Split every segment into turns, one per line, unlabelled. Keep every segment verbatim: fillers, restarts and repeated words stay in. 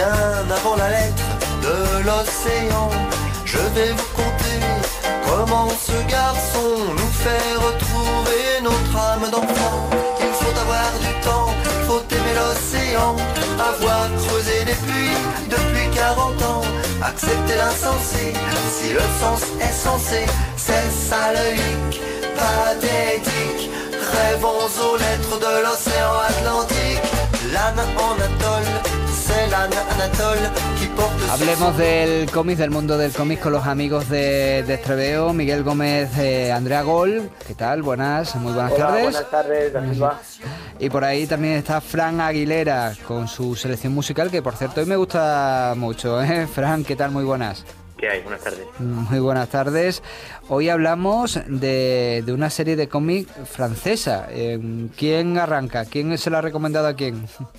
bien avant la lettre de l'océan. Je vais vous conter comment ce garçon nous fait retrouver notre âme d'enfant. Il faut avoir du temps, il faut aimer l'océan, avoir creusé des puits depuis quarante ans, accepter l'insensé, si le sens est censé, c'est ça le hic, pathétique. Rêvons aux lettres de l'océan Atlantique. L'âne en atole, c'est l'âne Anatole qui porte.
Hablemos del cómic, del mundo del cómic con los amigos de, de Estreveo, Miguel Gómez, eh, Andrea Gol. ¿Qué tal? Buenas, muy buenas
Hola,
tardes.
Buenas tardes, Da Silva.
Y por ahí también está Fran Aguilera con su selección musical, que por cierto hoy me gusta mucho, ¿eh? Fran, ¿qué tal? Muy buenas.
¿Qué hay? Buenas tardes.
Muy buenas tardes. Hoy hablamos de, de una serie de cómic francesa. ¿Quién arranca? ¿Quién se la ha recomendado a quién?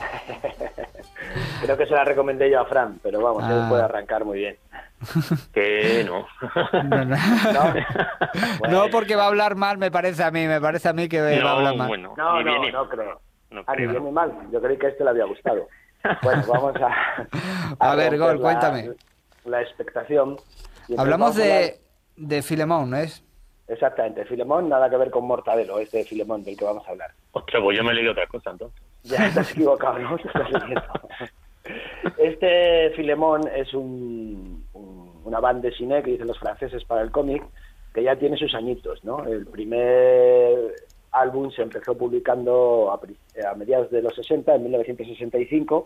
Creo que se la recomendé yo a Fran, pero vamos, ah. él puede arrancar muy bien.
Que no.
No, no. ¿No? Bueno. No, porque va a hablar mal, me parece a mí, me parece a mí que
no,
va a hablar mal.
Bueno,
no, no,
viene.
no creo.
No
ah,
creo.
ni bien ni mal. Yo creí que a este le había gustado. Bueno, vamos a...
A, a ver, Gol,
la,
cuéntame.
La expectación.
Hablamos de, de Filemón, ¿no es?
Exactamente, Filemón, nada que ver con Mortadelo, este de Filemón del que vamos a hablar.
Ostras, pues yo me he leído otra cosa entonces.
Ya estás equivocado, ¿no? Te estás leyendo. Este Filemón es un, un, una bande dessinée que dicen los franceses para el cómic, que ya tiene sus añitos, ¿no? El primer álbum se empezó publicando a, a mediados de los sesenta, en mil novecientos sesenta y cinco,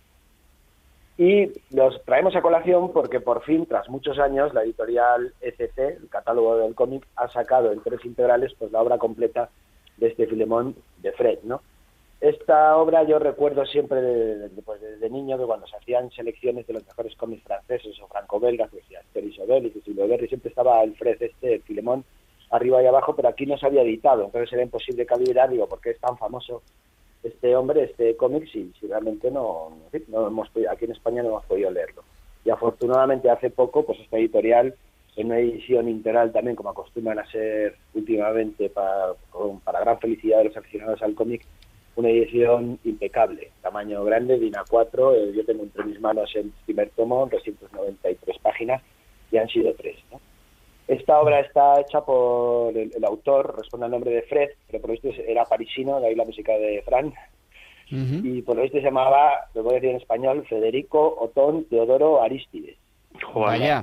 y los traemos a colación porque por fin, tras muchos años, la editorial E C C, el catálogo del cómic, ha sacado en tres integrales pues la obra completa de este Filemón de Fred, ¿no? Esta obra yo recuerdo siempre de, de, pues desde niño, que cuando se hacían selecciones de los mejores cómics franceses o franco-belgas, pues ya Asterix Obelix y Silvio Berry, siempre estaba el Fred este, el Filemón, arriba y abajo, pero aquí no se había editado, entonces era imposible calibrar, digo, ¿por qué es tan famoso este hombre, este cómic, si, si realmente no, no hemos podido, aquí en España no hemos podido leerlo? Y afortunadamente hace poco, pues esta editorial, en una edición integral también, como acostumbran a ser últimamente, para, para gran felicidad de los aficionados al cómic, una edición impecable, tamaño grande, DIN A cuatro, eh, yo tengo entre mis manos el primer tomo, doscientas noventa y tres páginas, y han sido tres, ¿no? Esta obra está hecha por el, el autor, responde al nombre de Fred, pero por lo visto era parisino, de ahí la música de Fran, uh-huh. y por lo visto se llamaba, lo voy a decir en español, Federico Otón Teodoro Arístides.
Vaya.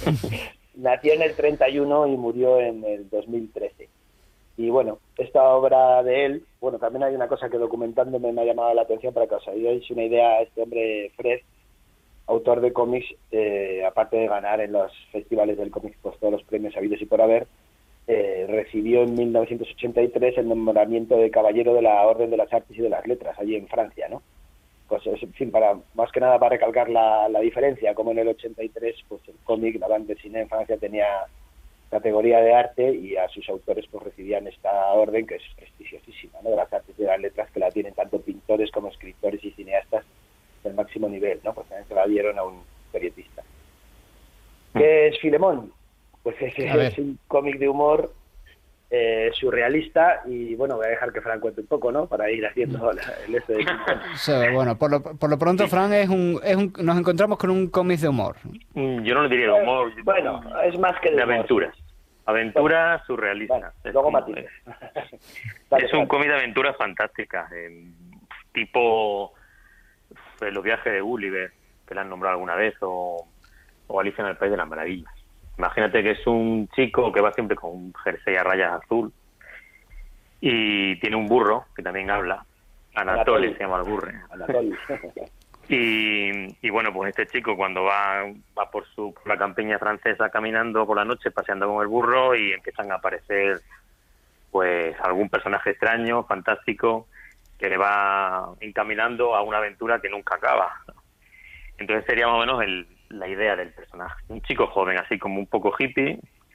Nació en el treinta y uno y murió en el dos mil trece. Y bueno, esta obra de él, bueno, también hay una cosa que documentándome me ha llamado la atención para que os hagáis una idea. Este hombre, Fred, autor de cómics, eh, aparte de ganar en los festivales del cómic pues todos los premios habidos y por haber, eh, recibió en mil novecientos ochenta y tres el nombramiento de Caballero de la Orden de las Artes y de las Letras, allí en Francia, ¿no? Pues, en fin, para, más que nada para recalcar la, la diferencia, como en el ochenta y tres, pues el cómic, la banda dessinée en Francia tenía categoría de arte y a sus autores pues recibían esta orden que es prestigiosísima, ¿no? De las artes y de las letras, que la tienen tanto pintores como escritores y cineastas del máximo nivel, ¿no? Pues también se la dieron a un periodista. ¿Qué es Filemón? Pues es, es un cómic de humor eh, surrealista y bueno, voy a dejar que Fran cuente un poco, ¿no? Para ir haciendo la, el este de
sí, bueno, por lo, por lo pronto, Fran, es un, es un, nos encontramos con un cómic de humor.
Yo no lo diría de humor.
Eh, bueno, es más que de,
de
humor.
Aventuras. Aventura
bueno,
surrealista.
Bueno, luego matices.
Es, es un cómic de aventuras fantásticas, eh, tipo eh, Los viajes de Gulliver, que la han nombrado alguna vez, o, o Alicia en el País de las Maravillas. Imagínate que es un chico que va siempre con un jersey a rayas azul y tiene un burro que también habla. Anatoly, Anatoly. Se llama el burro.
Anatoly.
Y, y bueno, pues este chico cuando va va por su por la campiña francesa caminando por la noche, paseando con el burro, y empiezan a aparecer pues algún personaje extraño, fantástico, que le va encaminando a una aventura que nunca acaba. Entonces sería más o menos el, la idea del personaje. Un chico joven, así como un poco hippie.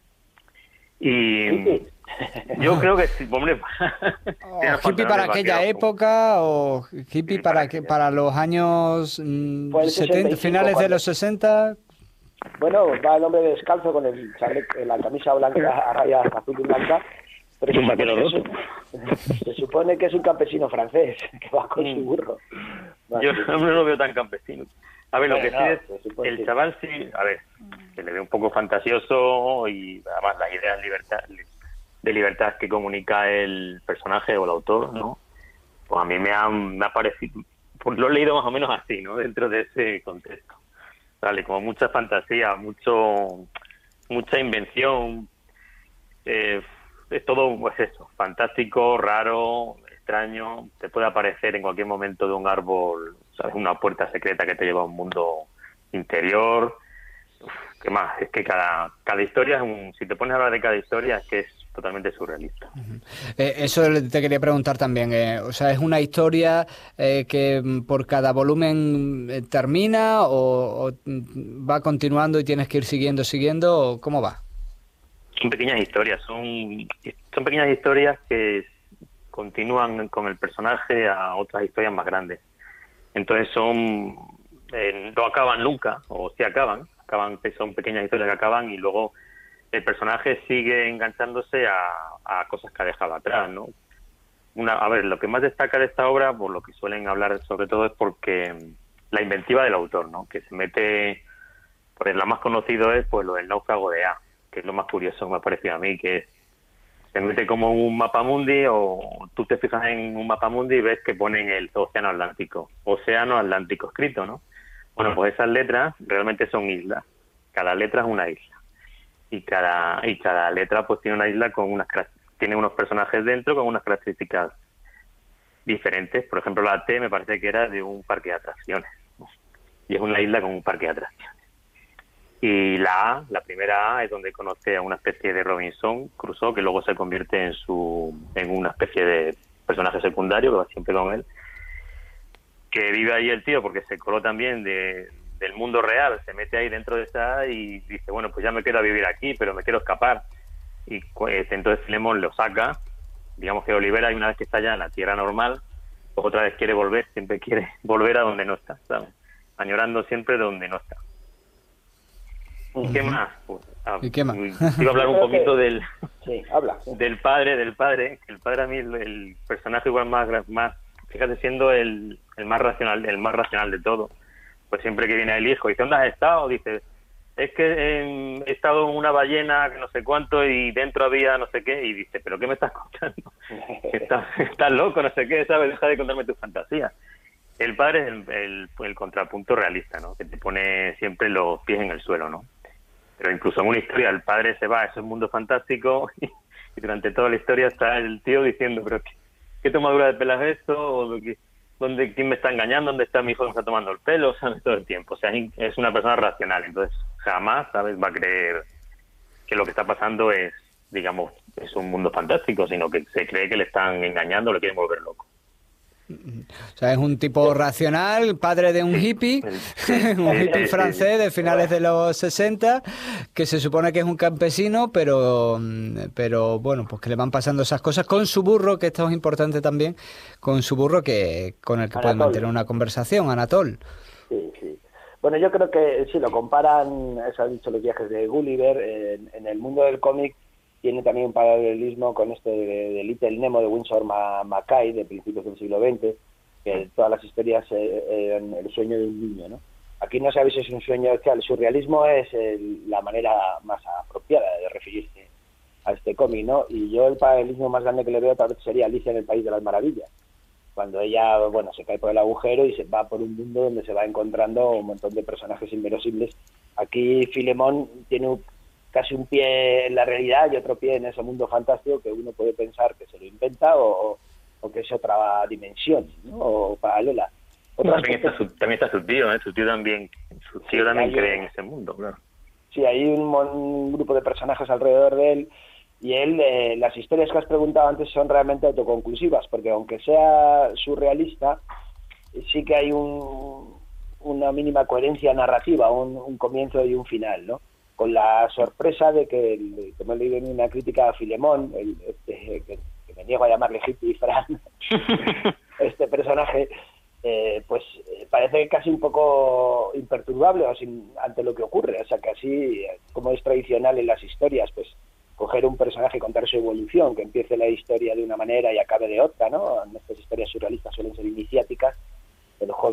Y yo creo que sí, hombre,
oh, hippie para aquella época o hippie para que para los años mmm, setenta, finales cuando... de los sesenta.
Bueno, va el hombre descalzo con el chaleco, la camisa blanca a rayas azul y blanca. Pero
se, supone que es
un, se supone que es un campesino francés que va con su burro.
Yo no lo veo tan campesino. A ver, lo
Bueno,
que
no,
sí es,
por supuesto.
el chaval sí, a ver, se le ve un poco fantasioso y además las ideas libertad, de libertad que comunica el personaje o el autor, ¿no? Pues a mí me ha, me ha parecido, pues lo he leído más o menos así, ¿no? Dentro de ese contexto. Vale, como mucha fantasía, mucho mucha invención, eh, es todo, pues eso, fantástico, raro, extraño, te puede aparecer en cualquier momento de un árbol, ¿sabes? Una puerta secreta que te lleva a un mundo interior. Uf, ¿qué más? Es que cada cada historia es un, si te pones a hablar de cada historia es que es totalmente surrealista.
Uh-huh. Eh, eso te quería preguntar también, eh, o sea, ¿es una historia eh, que por cada volumen eh, termina o, o va continuando y tienes que ir siguiendo, siguiendo, o cómo va?
Son pequeñas historias, son, son pequeñas historias que continúan con el personaje a otras historias más grandes. Entonces son, eh, no acaban nunca, o sí acaban, acaban, son pequeñas historias que acaban y luego el personaje sigue enganchándose a, a cosas que ha dejado atrás, ¿no? Una, a ver, lo que más destaca de esta obra, por lo que suelen hablar sobre todo, es porque la inventiva del autor, ¿no? Que se mete, pues la más conocido es pues lo del náufrago de A, que es lo más curioso que me ha parecido a mí, que es, se mete como un mapamundi, o tú te fijas en un mapamundi y ves que ponen el océano Atlántico, océano Atlántico escrito, ¿no? Bueno, pues esas letras realmente son islas, cada letra es una isla. Y cada y cada letra pues tiene una isla con unas tiene unos personajes dentro con unas características diferentes. Por ejemplo, la T me parece que era de un parque de atracciones, ¿no? Y es una isla con un parque de atracciones. Y la A, la primera A, es donde conoce a una especie de Robinson Crusoe, que luego se convierte en su en una especie de personaje secundario que va siempre con él, que vive ahí el tío porque se coló también de del mundo real, se mete ahí dentro de esa y dice, bueno, pues ya me quedo a vivir aquí, pero me quiero escapar. Y pues, entonces Filemón lo saca, digamos que lo libera, y una vez que está ya en la tierra normal, pues otra vez quiere volver, siempre quiere volver a donde no está, ¿sabes? Añorando siempre donde no está. ¿Y qué más? Pues, ah,
¿Y qué más?
Iba a hablar un poquito del,
sí, habla.
del padre, del padre, que el padre a mí, el, el personaje igual más, más, fíjate, siendo el, el más racional, el más racional de todo. Pues siempre que viene el hijo, dice, ¿dónde has estado? Dice, es que eh, he estado en una ballena, que no sé cuánto, y dentro había no sé qué, y dice, ¿pero qué me estás contando? estás, estás loco, no sé qué, ¿sabes? Deja de contarme tus fantasías. El padre es el, el, el contrapunto realista, ¿no? Que te pone siempre los pies en el suelo, ¿no? Pero incluso en una historia el padre se va a ese mundo fantástico y, y durante toda la historia está el tío diciendo, ¿pero qué, qué tomadura de pelo es esto? ¿O qué? ¿Dónde, quién me está engañando? ¿Dónde está mi hijo que me está tomando el pelo? ¿Sabes? Todo el tiempo. O sea, es una persona racional. Entonces, jamás, ¿sabes?, va a creer que lo que está pasando es, digamos, es un mundo fantástico, sino que se cree que le están engañando, le quieren volver loco.
O sea, es un tipo racional, padre de un hippie, un hippie francés de finales de los sesenta, que se supone que es un campesino, pero pero bueno, pues que le van pasando esas cosas con su burro, que esto es importante también, con su burro que con el que puede mantener una conversación, Anatol.
Sí, sí. Bueno, yo creo que si lo comparan, eso ha dicho los viajes de Gulliver, en, en el mundo del cómic tiene también un paralelismo con este de, de Little Nemo de Winsor Mackay de principios del siglo veinte, que todas las historias eran el sueño de un niño, ¿no? Aquí no sabéis si es un sueño, o sea, el surrealismo es el, la manera más apropiada de referirse a este cómic, ¿no? Y yo el paralelismo más grande que le veo tal vez sería Alicia en el País de las Maravillas, cuando ella, bueno, se cae por el agujero y se va por un mundo donde se va encontrando un montón de personajes inverosímiles. Aquí Filemón tiene un casi un pie en la realidad y otro pie en ese mundo fantástico que uno puede pensar que se lo inventa o, o que es otra dimensión, ¿no? O paralela.
También está, su, también está su tío, ¿eh? Su tío también, su tío sí, también cree en ese mundo, claro.
Sí, hay un, un grupo de personajes alrededor de él y él, eh, las historias que has preguntado antes son realmente autoconclusivas, porque aunque sea surrealista, sí que hay un, una mínima coherencia narrativa, un, un comienzo y un final, ¿no? Con la sorpresa de que, como he leído en una crítica a Filemón, el, este, que, que me niego a llamarle hippie Fran, este personaje, eh, pues eh, parece casi un poco imperturbable o sin, ante lo que ocurre. O sea, que así, como es tradicional en las historias, pues coger un personaje y contar su evolución, que empiece la historia de una manera y acabe de otra, ¿no? En estas historias surrealistas suelen ser iniciáticas, el joven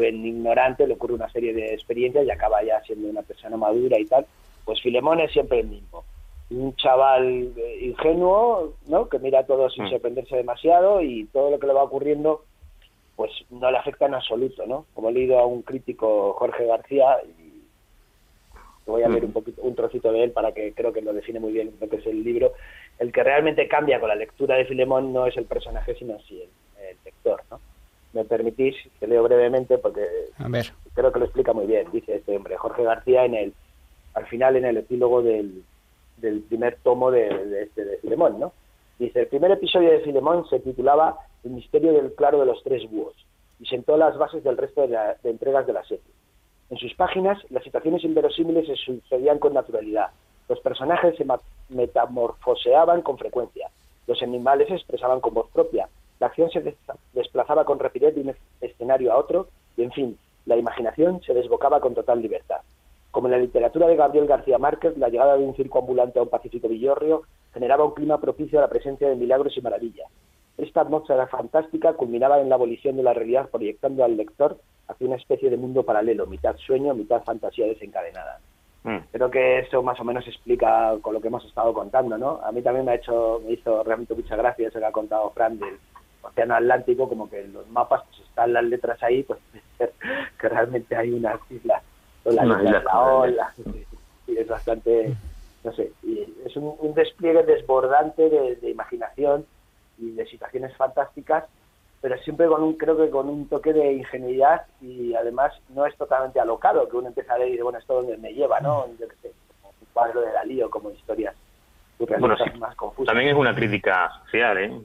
joven ignorante, le ocurre una serie de experiencias y acaba ya siendo una persona madura y tal. Pues Filemón es siempre el mismo. Un chaval eh, ingenuo, ¿no?, que mira todo sin sorprenderse demasiado, y todo lo que le va ocurriendo pues no le afecta en absoluto, ¿no? Como he leído a un crítico, Jorge García, y voy a leer un poquito, un trocito de él para que creo que lo define muy bien lo que es el libro. El que realmente cambia con la lectura de Filemón no es el personaje, sino sí el, el lector, ¿no? Me permitís que leo brevemente porque
a ver.
Creo que lo explica muy bien, dice este hombre, Jorge García, en el al final en el epílogo del, del primer tomo de, de, este, de Filemón, ¿no? Dice, el primer episodio de Filemón se titulaba El misterio del claro de los tres búhos y sentó las bases del resto de, la, de entregas de la serie. En sus páginas, las situaciones inverosímiles se sucedían con naturalidad. Los personajes se metamorfoseaban con frecuencia. Los animales se expresaban con voz propia. La acción se des desplazaba con rapidez de un escenario a otro y, en fin, la imaginación se desbocaba con total libertad. Como en la literatura de Gabriel García Márquez, la llegada de un circo ambulante a un pacífico Villorrio generaba un clima propicio a la presencia de milagros y maravillas. Esta atmósfera fantástica culminaba en la abolición de la realidad, proyectando al lector hacia una especie de mundo paralelo, mitad sueño, mitad fantasía desencadenada. Mm. Creo que eso más o menos explica con lo que hemos estado contando, ¿no? A mí también me ha hecho, me hizo realmente mucha gracia eso que ha contado Fran del Océano Atlántico, como que en los mapas pues están las letras ahí, pues que realmente hay unas islas, son las islas de la ola, y es bastante, no sé, y es un, un despliegue desbordante de, de imaginación y de situaciones fantásticas, pero siempre con un, creo que con un toque de ingenuidad, y además no es totalmente alocado, que uno empieza a leer y dice, bueno, ¿esto dónde me lleva, no? Yo qué sé, como un cuadro de Dalí o como historias
bueno, sí, más confusas. También es una crítica social, ¿eh?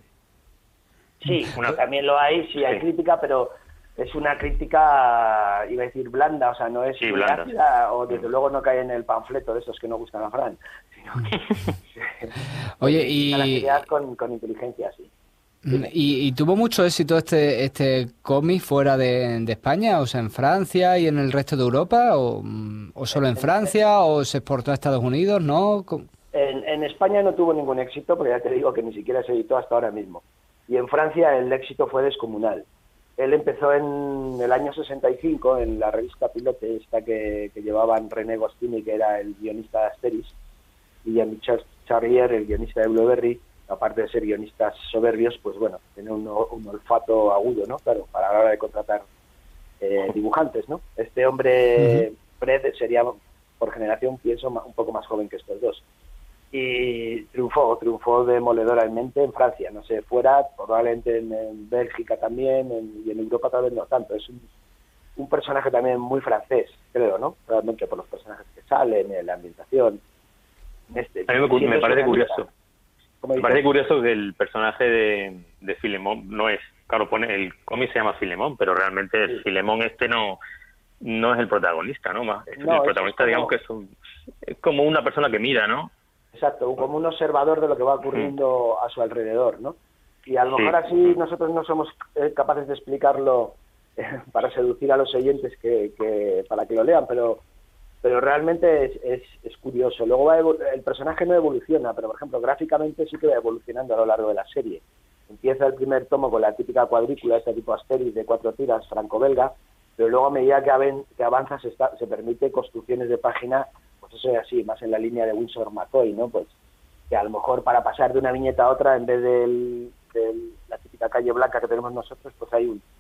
Sí, una, también lo hay, sí hay sí. crítica, pero es una crítica, iba a decir blanda, o sea, no es
sí, blanda,
ácida, o desde luego no cae en el panfleto de esos que no gustan a Fran, sino que
oye, y
la actividad con, con inteligencia, sí.
¿Y, y tuvo mucho éxito este este cómic fuera de, de España? O sea, en Francia y en el resto de Europa, o, o solo en Francia, o se exportó a Estados Unidos, ¿no?
En, en España no tuvo ningún éxito, porque ya te digo que ni siquiera se editó hasta ahora mismo. Y en Francia el éxito fue descomunal. Él empezó en el año sesenta y cinco en la revista Pilote, esta que, que llevaban René Goscinny, que era el guionista de Asterix, y Jean-Michel Charrier, el guionista de Blueberry. Aparte de ser guionistas soberbios, pues bueno, tiene un, un olfato agudo, ¿no? Claro, para la hora de contratar eh, dibujantes, ¿no? Este hombre, uh-huh. Fred, sería, por generación, pienso, un poco más joven que estos dos. Y triunfó, triunfó demoledoramente en Francia, no sé, fuera, probablemente en, en Bélgica también, en, y en Europa tal vez no tanto. Es un, un personaje también muy francés, creo, ¿no? Realmente por los personajes que salen, en la ambientación. En este,
A mí me, me parece curioso. Me parece curioso que el personaje de, de Filemón no es, claro, pone el cómic se llama Filemón, pero realmente sí. Filemón este no no es el protagonista, ¿no? Más, no el protagonista, es como, digamos que es, un, es como una persona que mira, ¿no?
Exacto, como un observador de lo que va ocurriendo mm. a su alrededor, ¿no? Y a lo mejor sí. así nosotros no somos capaces de explicarlo eh, para seducir a los oyentes que, que para que lo lean, pero pero realmente es, es, es curioso. Luego va el personaje no evoluciona, pero por ejemplo gráficamente sí que va evolucionando a lo largo de la serie. Empieza el primer tomo con la típica cuadrícula, este tipo Asterix de cuatro tiras franco-belga, pero luego a medida que, aven, que avanza se, está, se permite construcciones de página, pues eso es así, más en la línea de Winsor McCoy, ¿no? Pues que a lo mejor para pasar de una viñeta a otra, en vez de la típica calle blanca que tenemos nosotros, pues hay un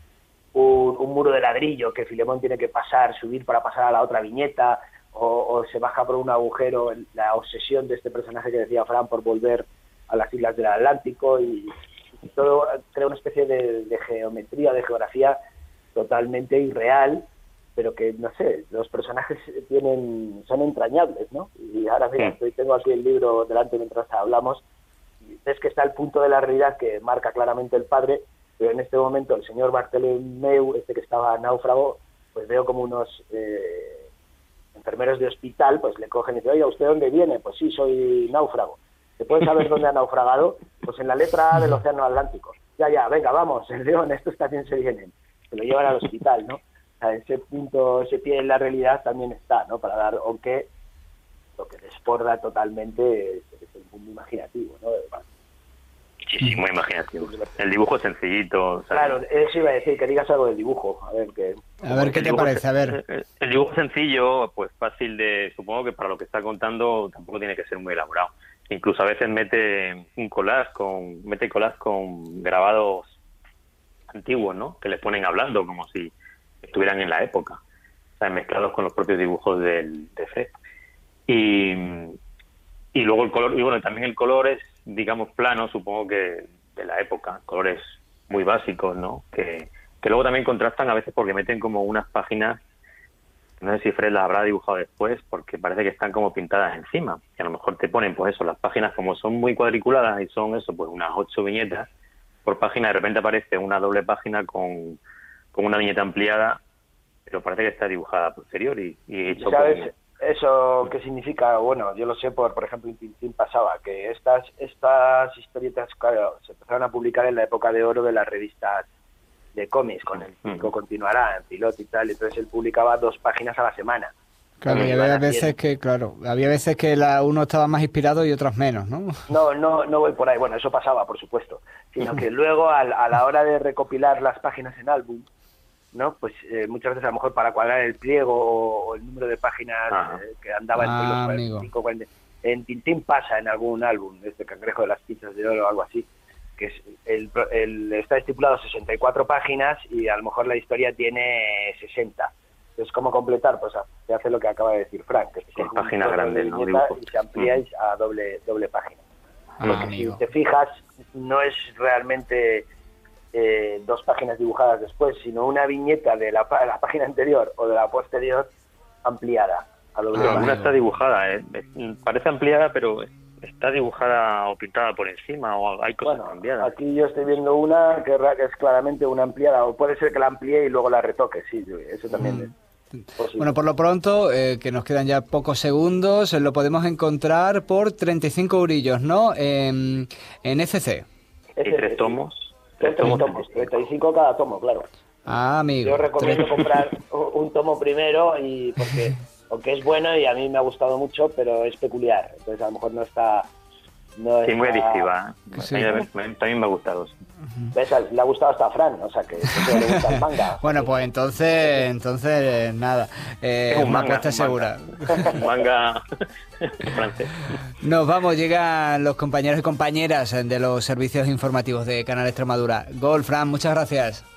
Un, un muro de ladrillo que Filemón tiene que pasar, subir para pasar a la otra viñeta, o, o se baja por un agujero, la obsesión de este personaje que decía Fran por volver a las islas del Atlántico, y, y todo crea una especie de, de geometría, de geografía totalmente irreal, pero que, no sé, los personajes tienen son entrañables, ¿no? Y ahora, mira, estoy, tengo aquí el libro delante mientras hablamos, y ves que está el punto de la realidad que marca claramente el padre, pero en este momento el señor Bartolomeu, este que estaba náufrago, pues veo como unos eh, enfermeros de hospital, pues le cogen y dicen, oye, ¿usted dónde viene? Pues sí, soy náufrago. ¿Se puede saber dónde ha naufragado? Pues en la letra A del Océano Atlántico. Ya, ya, venga, vamos, el león, estos también se vienen. Se lo llevan al hospital, ¿no? O sea, ese punto, ese pie en la realidad también está, ¿no? Para dar, aunque lo que desborda totalmente es, es el mundo imaginativo, ¿no?
Sí, sí, muy imaginativo. El dibujo es sencillito. O sea,
Claro, eso iba a decir, que digas algo del dibujo. A ver qué.
A ver qué
el
te
dibujo
parece, a ver.
es- El dibujo sencillo, pues fácil de... Supongo que para lo que está contando tampoco tiene que ser muy elaborado. Incluso a veces mete un collage con... Mete collage con grabados antiguos, ¿no? Que les ponen hablando como si estuvieran en la época. O sea, mezclados con los propios dibujos del, de Fred. Y, y luego el color... Y bueno, también el color es, digamos, plano, supongo que de la época. Colores muy básicos, ¿no? Que... que luego también contrastan a veces porque meten como unas páginas, no sé si Fred las habrá dibujado después, porque parece que están como pintadas encima, y a lo mejor te ponen pues eso, las páginas como son muy cuadriculadas y son eso, pues unas ocho viñetas por página, de repente aparece una doble página con, con una viñeta ampliada, pero parece que está dibujada posterior y, y hecho
¿Sabes
con...
eso qué significa? Bueno, yo lo sé por, por ejemplo, en Tintín pasaba, que estas, estas historietas, claro, se empezaron a publicar en la época de oro de las revistas de cómics, con el Cinco continuará, en Piloto y tal, entonces él publicaba dos páginas a la semana.
Claro, y había veces que, claro, había veces que la, uno estaba más inspirado y otros menos, ¿no?
No, no, no voy por ahí, bueno, eso pasaba, por supuesto, sino que luego al, a la hora de recopilar las páginas en álbum, ¿no? Pues eh, muchas veces a lo mejor para cuadrar el pliego o, o el número de páginas eh, que andaba entre
Ah,
los cuarenta y
amigo.
cinco, cuarenta. En Tintín pasa en algún álbum, este Cangrejo de las Pinzas de Oro o algo así, que es el, el, está estipulado sesenta y cuatro páginas y a lo mejor la historia tiene sesenta. Entonces, ¿cómo completar? Pues se hace lo que acaba de decir Frank, que se
Sí,
coge un
páginas
trozo de
grandes, ¿no?
viñeta
Dibujos.
y se amplíais a doble doble página.
Ah,
Lo que
amigo.
si te fijas, no es realmente eh, dos páginas dibujadas después, sino una viñeta de la, pa- la página anterior o de la posterior ampliada a doble
Ah,
Alguna
página.
está dibujada, ¿eh? Parece ampliada, pero está dibujada o pintada por encima, o hay cosas
Bueno,
cambiadas.
aquí yo estoy viendo una que ra- que es claramente una ampliada, o puede ser que la amplíe y luego la retoque, sí, eso también es posible.
Bueno, por lo pronto, eh, que nos quedan ya pocos segundos, eh, lo podemos encontrar por treinta y cinco eurillos, ¿no? En, en F C.
Y
Ese-
tres
ese-
tomos.
Tres
tomos,
tomos, treinta y cinco cada tomo, claro.
Ah, amigo.
Yo recomiendo
Tres-
comprar un un tomo primero y porque aunque es bueno y a mí me ha gustado mucho, pero es peculiar, entonces a lo mejor no está no
Sí, muy
está-
adictiva. ¿eh?
Sí.
A mí me- también me ha gustado.
¿Ves? Le ha gustado hasta a Fran, o sea que eso le gusta el manga.
Bueno, pues entonces, entonces eh, nada, eh,
Es un
una
manga,
apuesta
un
segura.
manga. Un manga francés.
Nos vamos, llegan los compañeros y compañeras de los servicios informativos de Canal Extremadura. Gol, Fran, muchas gracias.